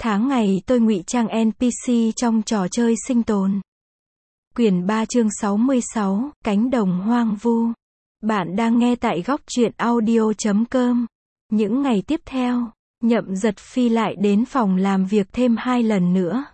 Tháng ngày tôi ngụy trang NPC trong trò chơi sinh tồn. Quyển 3 chương 66, Cánh đồng hoang vu. Bạn đang nghe tại góc truyện audio.com. Những ngày tiếp theo, Nhậm Giật Phi lại đến phòng làm việc thêm 2 lần nữa.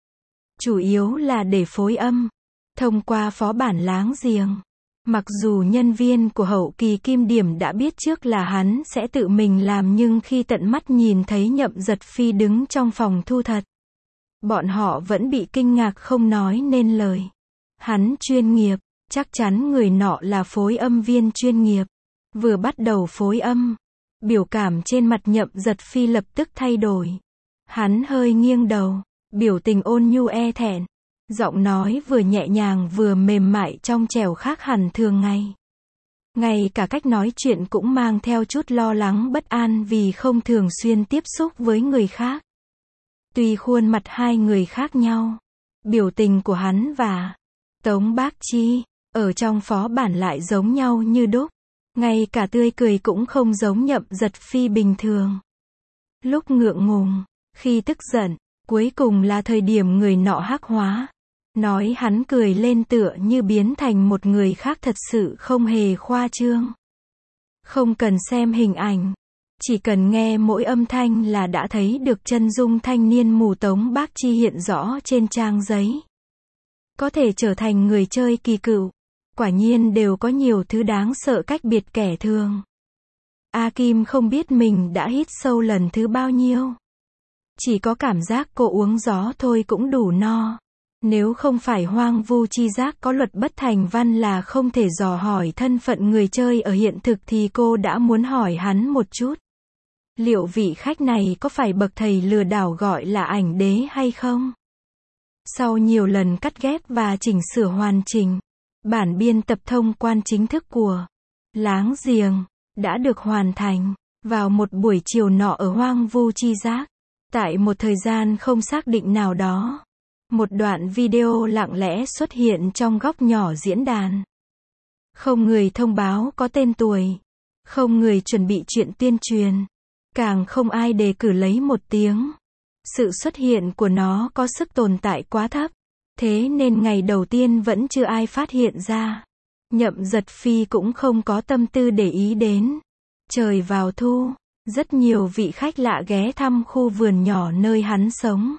Chủ yếu là để phối âm, thông qua phó bản láng giềng. Mặc dù nhân viên của hậu kỳ Kim Điểm đã biết trước là hắn sẽ tự mình làm, nhưng khi tận mắt nhìn thấy Nhậm Giật Phi đứng trong phòng thu thật, bọn họ vẫn bị kinh ngạc không nói nên lời. Hắn chuyên nghiệp, chắc chắn người nọ là phối âm viên chuyên nghiệp. Vừa bắt đầu phối âm, biểu cảm trên mặt Nhậm Giật Phi lập tức thay đổi. Hắn hơi nghiêng đầu, biểu tình ôn nhu e thẹn. Giọng nói vừa nhẹ nhàng vừa mềm mại trong trẻo khác hẳn thường ngày. Ngay cả cách nói chuyện cũng mang theo chút lo lắng bất an vì không thường xuyên tiếp xúc với người khác. Tuy khuôn mặt hai người khác nhau, biểu tình của hắn và Tống Bác Chi ở trong phó bản lại giống nhau như đúc. Ngay cả tươi cười cũng không giống Nhậm Giật Phi bình thường. Lúc ngượng ngùng, khi tức giận, cuối cùng là thời điểm người nọ hắc hóa. Nói hắn cười lên tựa như biến thành một người khác, thật sự không hề khoa trương. Không cần xem hình ảnh, chỉ cần nghe mỗi âm thanh là đã thấy được chân dung thanh niên mù Tống Bác Chi hiện rõ trên trang giấy. Có thể trở thành người chơi kỳ cựu, quả nhiên đều có nhiều thứ đáng sợ cách biệt kẻ thường. A Kim không biết mình đã hít sâu lần thứ bao nhiêu. Chỉ có cảm giác cô uống gió thôi cũng đủ no. Nếu không phải hoang vu chi giác có luật bất thành văn là không thể dò hỏi thân phận người chơi ở hiện thực thì cô đã muốn hỏi hắn một chút. Liệu vị khách này có phải bậc thầy lừa đảo gọi là ảnh đế hay không? Sau nhiều lần cắt ghép và chỉnh sửa hoàn chỉnh, bản biên tập thông quan chính thức của Láng Giềng đã được hoàn thành vào một buổi chiều nọ ở hoang vu chi giác. Tại một thời gian không xác định nào đó, một đoạn video lặng lẽ xuất hiện trong góc nhỏ diễn đàn. Không người thông báo có tên tuổi, không người chuẩn bị chuyện tuyên truyền, càng không ai đề cử lấy một tiếng. Sự xuất hiện của nó có sức tồn tại quá thấp, thế nên ngày đầu tiên vẫn chưa ai phát hiện ra. Nhậm Giật Phi cũng không có tâm tư để ý đến. Trời vào thu, rất nhiều vị khách lạ ghé thăm khu vườn nhỏ nơi hắn sống.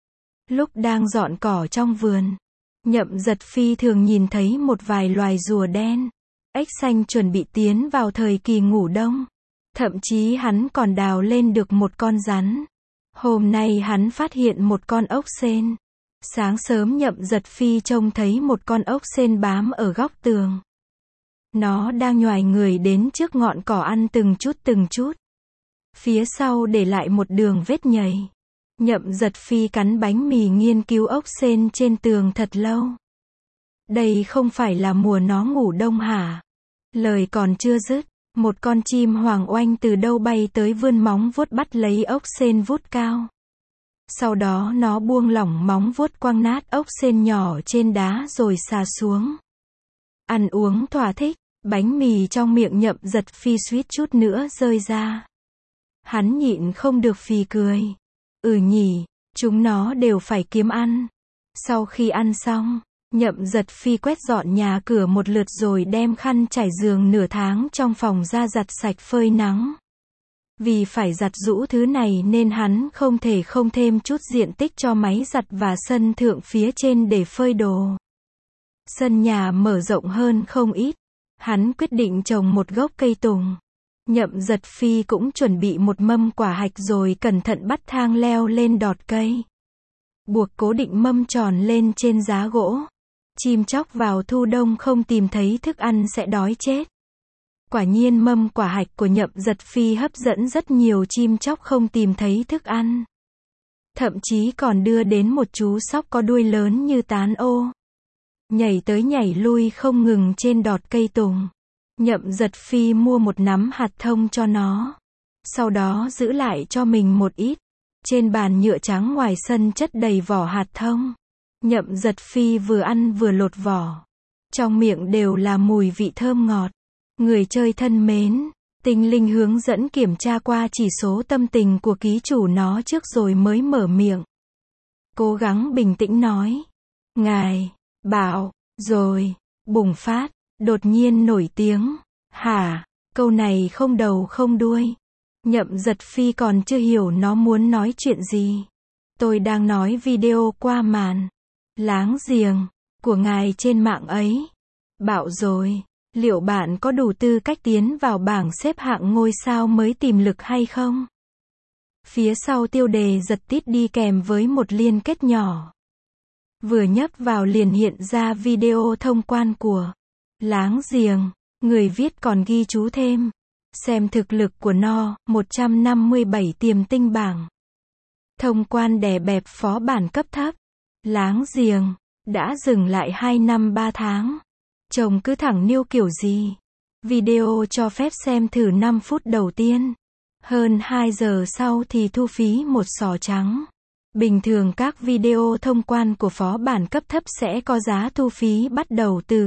Lúc đang dọn cỏ trong vườn, Nhậm Giật Phi thường nhìn thấy một vài loài rùa đen, ếch xanh chuẩn bị tiến vào thời kỳ ngủ đông. Thậm chí hắn còn đào lên được một con rắn. Hôm nay hắn phát hiện một con ốc sên. Sáng sớm Nhậm Giật Phi trông thấy một con ốc sên bám ở góc tường. Nó đang nhoài người đến trước ngọn cỏ ăn từng chút. Phía sau để lại một đường vết nhầy. Nhậm Giật Phi cắn bánh mì nghiên cứu ốc sên trên tường thật lâu. Đây không phải là mùa nó ngủ đông hả? Lời còn chưa dứt, một con chim hoàng oanh từ đâu bay tới vươn móng vuốt bắt lấy ốc sên vút cao. Sau đó nó buông lỏng móng vuốt quăng nát ốc sên nhỏ trên đá rồi xà xuống. Ăn uống thỏa thích, bánh mì trong miệng Nhậm Giật Phi suýt chút nữa rơi ra. Hắn nhịn không được phì cười. Nhỉ, chúng nó đều phải kiếm ăn. Sau khi ăn xong, Nhậm Giật Phi quét dọn nhà cửa một lượt rồi đem khăn trải giường nửa tháng trong phòng ra giặt sạch phơi nắng. Vì phải giặt giũ thứ này nên hắn không thể không thêm chút diện tích cho máy giặt và sân thượng phía trên để phơi đồ. Sân nhà mở rộng hơn không ít. Hắn quyết định trồng một gốc cây tùng. Nhậm Giật Phi cũng chuẩn bị một mâm quả hạch rồi cẩn thận bắt thang leo lên đọt cây. Buộc cố định mâm tròn lên trên giá gỗ. Chim chóc vào thu đông không tìm thấy thức ăn sẽ đói chết. Quả nhiên mâm quả hạch của Nhậm Giật Phi hấp dẫn rất nhiều chim chóc không tìm thấy thức ăn. Thậm chí còn đưa đến một chú sóc có đuôi lớn như tán ô. Nhảy tới nhảy lui không ngừng trên đọt cây tùng. Nhậm Giật Phi mua một nắm hạt thông cho nó. Sau đó giữ lại cho mình một ít. Trên bàn nhựa trắng ngoài sân chất đầy vỏ hạt thông. Nhậm Giật Phi vừa ăn vừa lột vỏ. Trong miệng đều là mùi vị thơm ngọt. Người chơi thân mến, Tinh linh hướng dẫn kiểm tra qua chỉ số tâm tình của ký chủ nó trước rồi mới mở miệng. Cố gắng bình tĩnh nói. Ngài, bảo, rồi, bùng phát, đột nhiên nổi tiếng. Hả? Câu này không đầu không đuôi. Nhậm Giật Phi còn chưa hiểu nó muốn nói chuyện gì. Tôi đang nói video qua màn láng giềng của ngài trên mạng ấy. Bảo rồi, liệu bạn có đủ tư cách tiến vào bảng xếp hạng ngôi sao mới tìm lực hay không? Phía sau tiêu đề giật tít đi kèm với một liên kết nhỏ. Vừa nhấp vào liền hiện ra video thông quan của láng giềng. Người viết còn ghi chú thêm. Xem thực lực của nó, 157 tiềm tinh bảng. Thông quan đè bẹp phó bản cấp thấp. Láng giềng, đã dừng lại 2 năm 3 tháng. Chồng cứ thẳng niêu kiểu gì. Video cho phép xem thử 5 phút đầu tiên. Hơn 2 giờ sau thì thu phí một sò trắng. Bình thường các video thông quan của phó bản cấp thấp sẽ có giá thu phí bắt đầu từ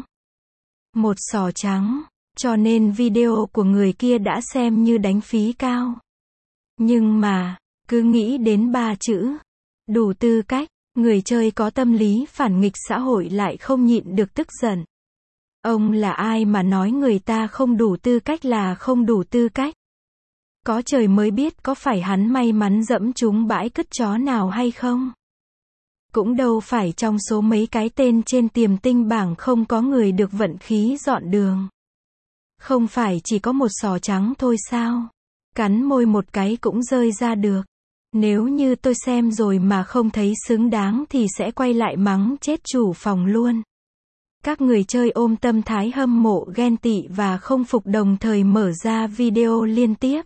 1 sò trắng. Cho nên video của người kia đã xem như đánh phí cao. Nhưng mà, cứ nghĩ đến 3 chữ. Đủ tư cách, người chơi có tâm lý phản nghịch xã hội lại không nhịn được tức giận. Ông là ai mà nói người ta không đủ tư cách là không đủ tư cách? Có trời mới biết có phải hắn may mắn dẫm trúng bãi cứt chó nào hay không? Cũng đâu phải trong số mấy cái tên trên tiềm tinh bảng không có người được vận khí dọn đường. Không phải chỉ có một sò trắng thôi sao? Cắn môi một cái cũng rơi ra được. Nếu như tôi xem rồi mà không thấy xứng đáng thì sẽ quay lại mắng chết chủ phòng luôn. Các người chơi ôm tâm thái hâm mộ ghen tị và không phục đồng thời mở ra video liên tiếp.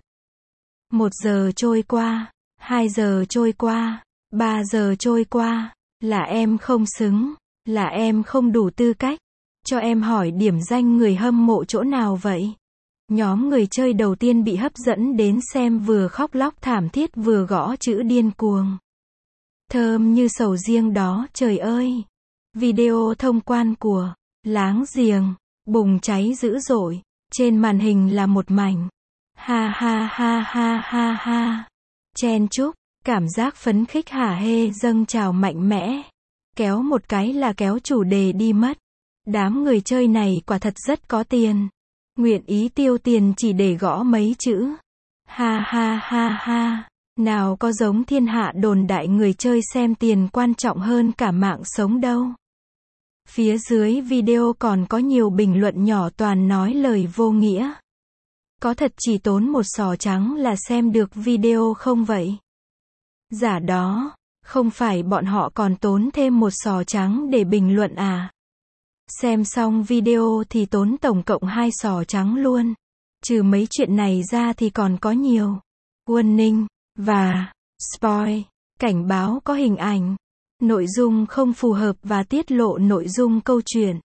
1 giờ trôi qua, 2 giờ trôi qua, 3 giờ trôi qua, là em không xứng, là em không đủ tư cách. Cho em hỏi điểm danh người hâm mộ chỗ nào vậy? Nhóm người chơi đầu tiên bị hấp dẫn đến xem vừa khóc lóc thảm thiết vừa gõ chữ điên cuồng. Thơm như sầu riêng đó, trời ơi. Video thông quan của láng giềng bùng cháy dữ dội. Trên màn hình là một mảnh ha ha ha ha ha ha. Chen chúc, cảm giác phấn khích hả hê dâng trào mạnh mẽ. Kéo một cái là kéo chủ đề đi mất. Đám người chơi này quả thật rất có tiền. Nguyện ý tiêu tiền chỉ để gõ mấy chữ. Ha ha ha ha. Nào có giống thiên hạ đồn đại người chơi xem tiền quan trọng hơn cả mạng sống đâu. Phía dưới video còn có nhiều bình luận nhỏ toàn nói lời vô nghĩa. Có thật chỉ tốn một sò trắng là xem được video không vậy? Giả đó, không phải bọn họ còn tốn thêm một sò trắng để bình luận à? Xem xong video thì tốn tổng cộng 2 sò trắng luôn. Trừ mấy chuyện này ra thì còn có nhiều warning và spoil, cảnh báo có hình ảnh, nội dung không phù hợp và tiết lộ nội dung câu chuyện.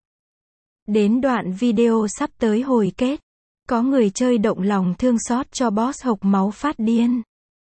Đến đoạn video sắp tới hồi kết, có người chơi động lòng thương xót cho boss hộc máu phát điên.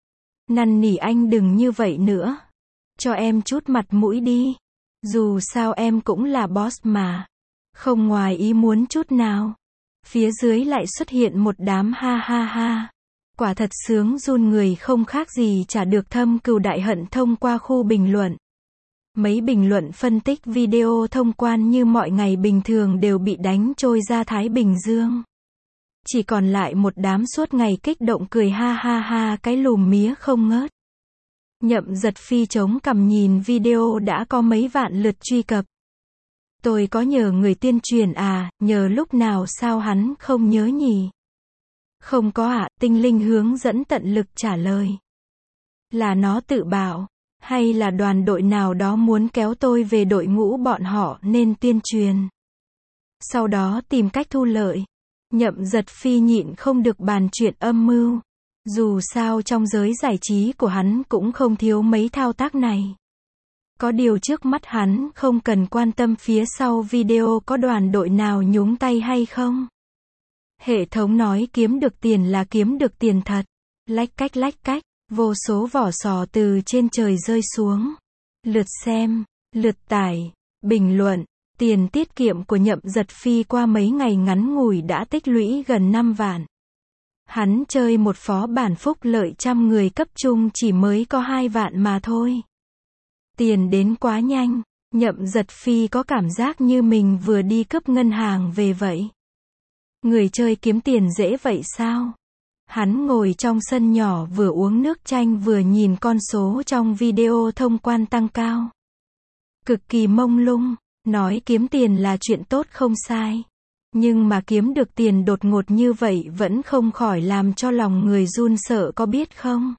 Năn nỉ anh đừng như vậy nữa. Cho em chút mặt mũi đi. Dù sao em cũng là boss mà. Không ngoài ý muốn chút nào. Phía dưới lại xuất hiện một đám ha ha ha. Quả thật sướng run người không khác gì chả được thâm cừu đại hận thông qua khu bình luận. Mấy bình luận phân tích video thông quan như mọi ngày bình thường đều bị đánh trôi ra Thái Bình Dương. Chỉ còn lại một đám suốt ngày kích động cười ha ha ha cái lùm mía không ngớt. Nhậm Giật Phi chống cằm nhìn video đã có mấy vạn lượt truy cập. Tôi có nhờ người tuyên truyền à, nhờ lúc nào sao hắn không nhớ nhỉ? Không có ạ, tinh linh hướng dẫn tận lực trả lời. Là nó tự bảo, hay là đoàn đội nào đó muốn kéo tôi về đội ngũ bọn họ nên tuyên truyền. Sau đó tìm cách thu lợi. Nhậm Giật Phi nhịn không được bàn chuyện âm mưu. Dù sao trong giới giải trí của hắn cũng không thiếu mấy thao tác này. Có điều trước mắt hắn không cần quan tâm phía sau video có đoàn đội nào nhúng tay hay không. Hệ thống nói kiếm được tiền là kiếm được tiền thật. Lách cách, vô số vỏ sò từ trên trời rơi xuống. Lượt xem, lượt tải, bình luận, tiền tiết kiệm của Nhậm Giật Phi qua mấy ngày ngắn ngủi đã tích lũy gần 5 vạn. Hắn chơi một phó bản phúc lợi trăm người cấp trung chỉ mới có 2 vạn mà thôi. Tiền đến quá nhanh, Nhậm Giật Phi có cảm giác như mình vừa đi cướp ngân hàng về vậy. Người chơi kiếm tiền dễ vậy sao? Hắn ngồi trong sân nhỏ vừa uống nước chanh vừa nhìn con số trong video thông quan tăng cao. Cực kỳ mông lung, nói kiếm tiền là chuyện tốt không sai. Nhưng mà kiếm được tiền đột ngột như vậy vẫn không khỏi làm cho lòng người run sợ có biết không?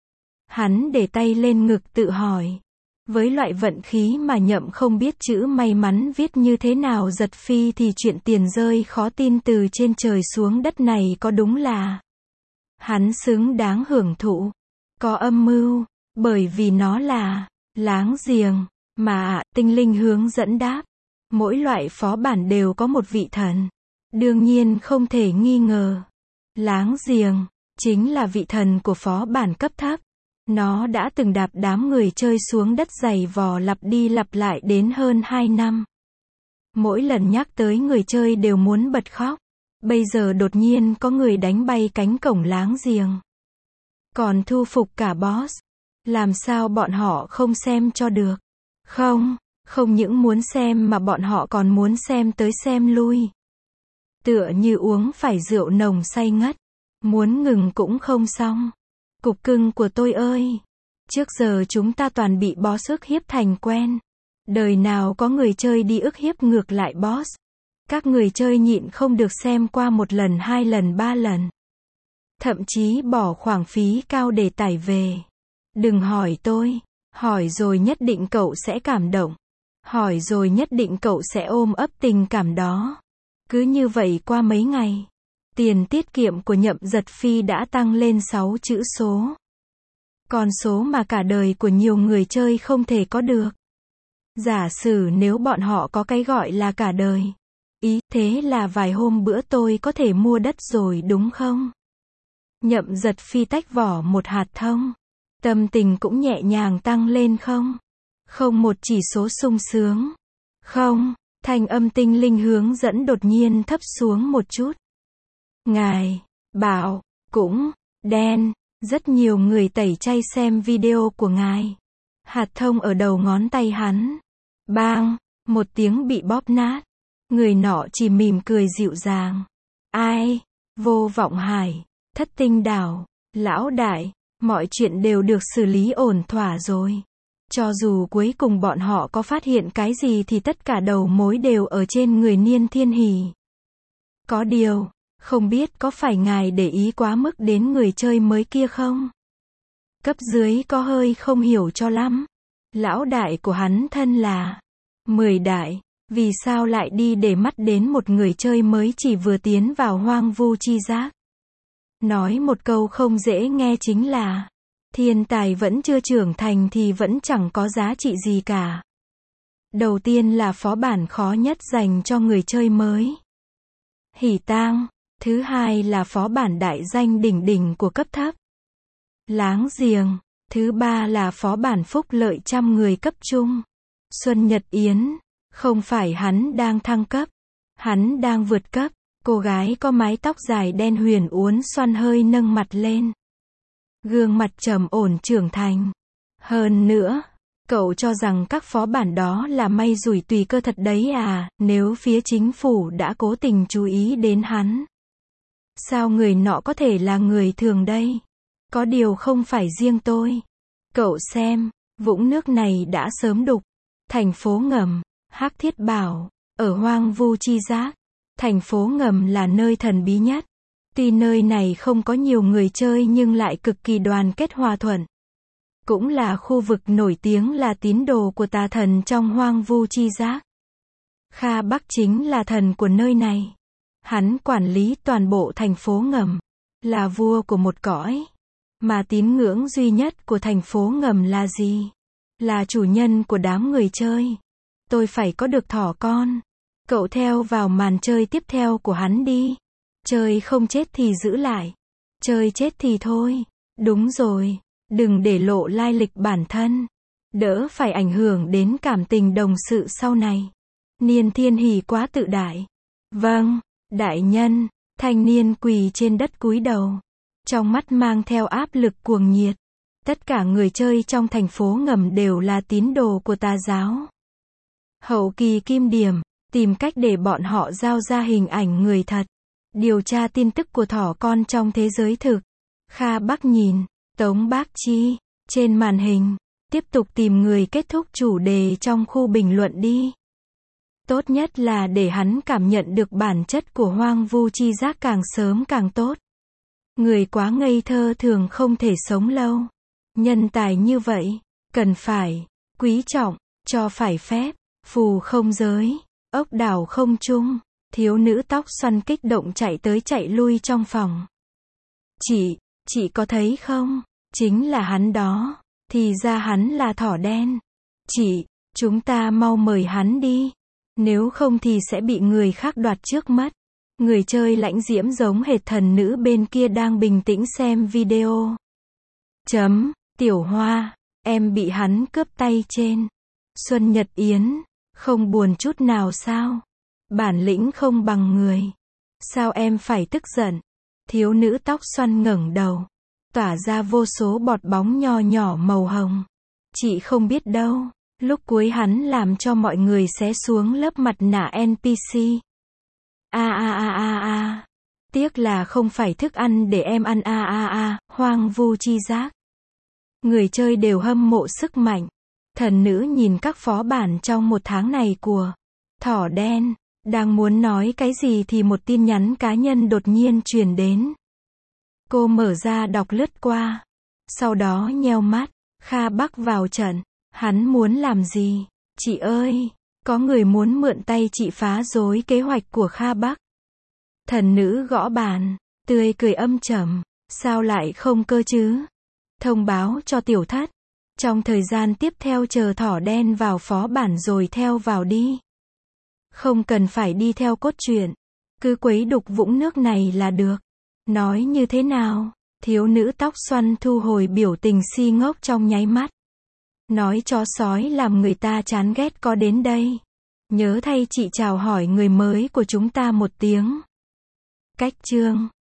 Hắn để tay lên ngực tự hỏi. Với loại vận khí mà Nhậm không biết chữ may mắn viết như thế nào Giật Phi thì chuyện tiền rơi khó tin từ trên trời xuống đất này có đúng là hắn xứng đáng hưởng thụ. Có âm mưu, bởi vì nó là láng giềng, mà tinh linh hướng dẫn đáp. Mỗi loại phó bản đều có một vị thần. Đương nhiên không thể nghi ngờ. Láng giềng, chính là vị thần của phó bản cấp thấp. Nó đã từng đạp đám người chơi xuống đất giày vò lặp đi lặp lại đến hơn 2 năm. Mỗi lần nhắc tới người chơi đều muốn bật khóc. Bây giờ đột nhiên có người đánh bay cánh cổng láng giềng. Còn thu phục cả boss. Làm sao bọn họ không xem cho được? Không những muốn xem mà bọn họ còn muốn xem tới xem lui. Tựa như uống phải rượu nồng say ngất. Muốn ngừng cũng không xong. Cục cưng của tôi ơi! Trước giờ chúng ta toàn bị boss ức hiếp thành quen. Đời nào có người chơi đi ức hiếp ngược lại boss. Các người chơi nhịn không được xem qua 1 lần 2 lần 3 lần. Thậm chí bỏ khoản phí cao để tải về. Đừng hỏi tôi. Hỏi rồi nhất định cậu sẽ cảm động. Hỏi rồi nhất định cậu sẽ ôm ấp tình cảm đó. Cứ như vậy qua mấy ngày. Tiền tiết kiệm của Nhậm Giật Phi đã tăng lên 6 chữ số. Con số mà cả đời của nhiều người chơi không thể có được. Giả sử nếu bọn họ có cái gọi là cả đời. Ý, thế là vài hôm bữa tôi có thể mua đất rồi đúng không? Nhậm Giật Phi tách vỏ một hạt thông. Tâm tình cũng nhẹ nhàng tăng lên không? Không một chỉ số sung sướng. Không, thanh âm tinh linh hướng dẫn đột nhiên thấp xuống một chút. Ngài, bảo, cũng, đen, rất nhiều người tẩy chay xem video của ngài. Hạt thông ở đầu ngón tay hắn. Bang, một tiếng bị bóp nát. Người nọ chỉ mỉm cười dịu dàng. Ai? Vô Vọng Hải, Thất Tinh Đảo, lão đại, mọi chuyện đều được xử lý ổn thỏa rồi. Cho dù cuối cùng bọn họ có phát hiện cái gì thì tất cả đầu mối đều ở trên người Niên Thiên Hỷ. Có điều, không biết có phải ngài để ý quá mức đến người chơi mới kia không? Cấp dưới có hơi không hiểu cho lắm. Lão đại của hắn thân là 10 đại, vì sao lại đi để mắt đến một người chơi mới chỉ vừa tiến vào hoang vu chi giác? Nói một câu không dễ nghe chính là thiên tài vẫn chưa trưởng thành thì vẫn chẳng có giá trị gì cả. Đầu tiên là phó bản khó nhất dành cho người chơi mới. Hỉ tang. Thứ hai là phó bản đại danh đỉnh đỉnh của cấp thấp. Láng giềng. Thứ ba là phó bản phúc lợi trăm người cấp trung. Xuân Nhật Yến. Không phải hắn đang thăng cấp. Hắn đang vượt cấp. Cô gái có mái tóc dài đen huyền uốn xoăn hơi nâng mặt lên. Gương mặt trầm ổn trưởng thành. Hơn nữa, cậu cho rằng các phó bản đó là may rủi tùy cơ thật đấy à, nếu phía chính phủ đã cố tình chú ý đến hắn. Sao người nọ có thể là người thường đây? Có điều không phải riêng tôi. Cậu xem, vũng nước này đã sớm đục. Thành phố ngầm, Hắc Thiết Bảo, ở hoang vu chi giác. Thành phố ngầm là nơi thần bí nhất. Tuy nơi này không có nhiều người chơi nhưng lại cực kỳ đoàn kết hòa thuận. Cũng là khu vực nổi tiếng là tín đồ của tà thần trong hoang vu chi giác. Kha Bắc chính là thần của nơi này. Hắn quản lý toàn bộ thành phố ngầm. Là vua của một cõi. Mà tín ngưỡng duy nhất của thành phố ngầm là gì? Là chủ nhân của đám người chơi. Tôi phải có được thỏ con. Cậu theo vào màn chơi tiếp theo của hắn đi. Chơi không chết thì giữ lại. Chơi chết thì thôi. Đúng rồi. Đừng để lộ lai lịch bản thân. Đỡ phải ảnh hưởng đến cảm tình đồng sự sau này. Niên Thiên Hỷ quá tự đại. Vâng, đại nhân. Thanh niên quỳ trên đất cúi đầu. Trong mắt mang theo áp lực cuồng nhiệt. Tất cả người chơi trong thành phố ngầm đều là tín đồ của tà giáo. Hậu kỳ kim điểm, tìm cách để bọn họ giao ra hình ảnh người thật. Điều tra tin tức của thỏ con trong thế giới thực. Kha Bắc nhìn, Tống Bác Chi, trên màn hình. Tiếp tục tìm người kết thúc chủ đề trong khu bình luận đi. Tốt nhất là để hắn cảm nhận được bản chất của hoang vu chi giác càng sớm càng tốt. Người quá ngây thơ thường không thể sống lâu. Nhân tài như vậy, cần phải quý trọng, cho phải phép, phù không giới, ốc đảo không chung. Thiếu nữ tóc xoăn kích động chạy tới chạy lui trong phòng. Chị có thấy không? Chính là hắn đó. Thì ra hắn là thỏ đen. Chúng ta mau mời hắn đi. Nếu không thì sẽ bị người khác đoạt trước mất. Người chơi lãnh diễm giống hệt thần nữ bên kia đang bình tĩnh xem video. Tiểu Hoa, em bị hắn cướp tay trên. Xuân Nhật Yến, không buồn chút nào sao? Bản lĩnh không bằng người. Sao em phải tức giận? Thiếu nữ tóc xoăn ngẩng đầu, tỏa ra vô số bọt bóng nho nhỏ màu hồng. Chị không biết đâu, lúc cuối hắn làm cho mọi người xé xuống lớp mặt nạ NPC. Tiếc là không phải thức ăn để em ăn hoang vu chi giác. Người chơi đều hâm mộ sức mạnh. Thần nữ nhìn các phó bản trong một tháng này của thỏ đen. Đang muốn nói cái gì thì một tin nhắn cá nhân đột nhiên truyền đến. Cô mở ra đọc lướt qua. Sau đó nheo mắt. Kha Bắc vào trận. Hắn muốn làm gì? Chị ơi, có người muốn mượn tay chị phá rối kế hoạch của Kha Bắc. Thần nữ gõ bàn, tươi cười âm trầm. Sao lại không cơ chứ? Thông báo cho tiểu thất. Trong thời gian tiếp theo chờ thỏ đen vào phó bản rồi theo vào đi. Không cần phải đi theo cốt truyện. Cứ quấy đục vũng nước này là được. Nói như thế nào? Thiếu nữ tóc xoăn thu hồi biểu tình si ngốc trong nháy mắt. Nói chó sói làm người ta chán ghét có đến đây. Nhớ thay chị chào hỏi người mới của chúng ta một tiếng. Cách chương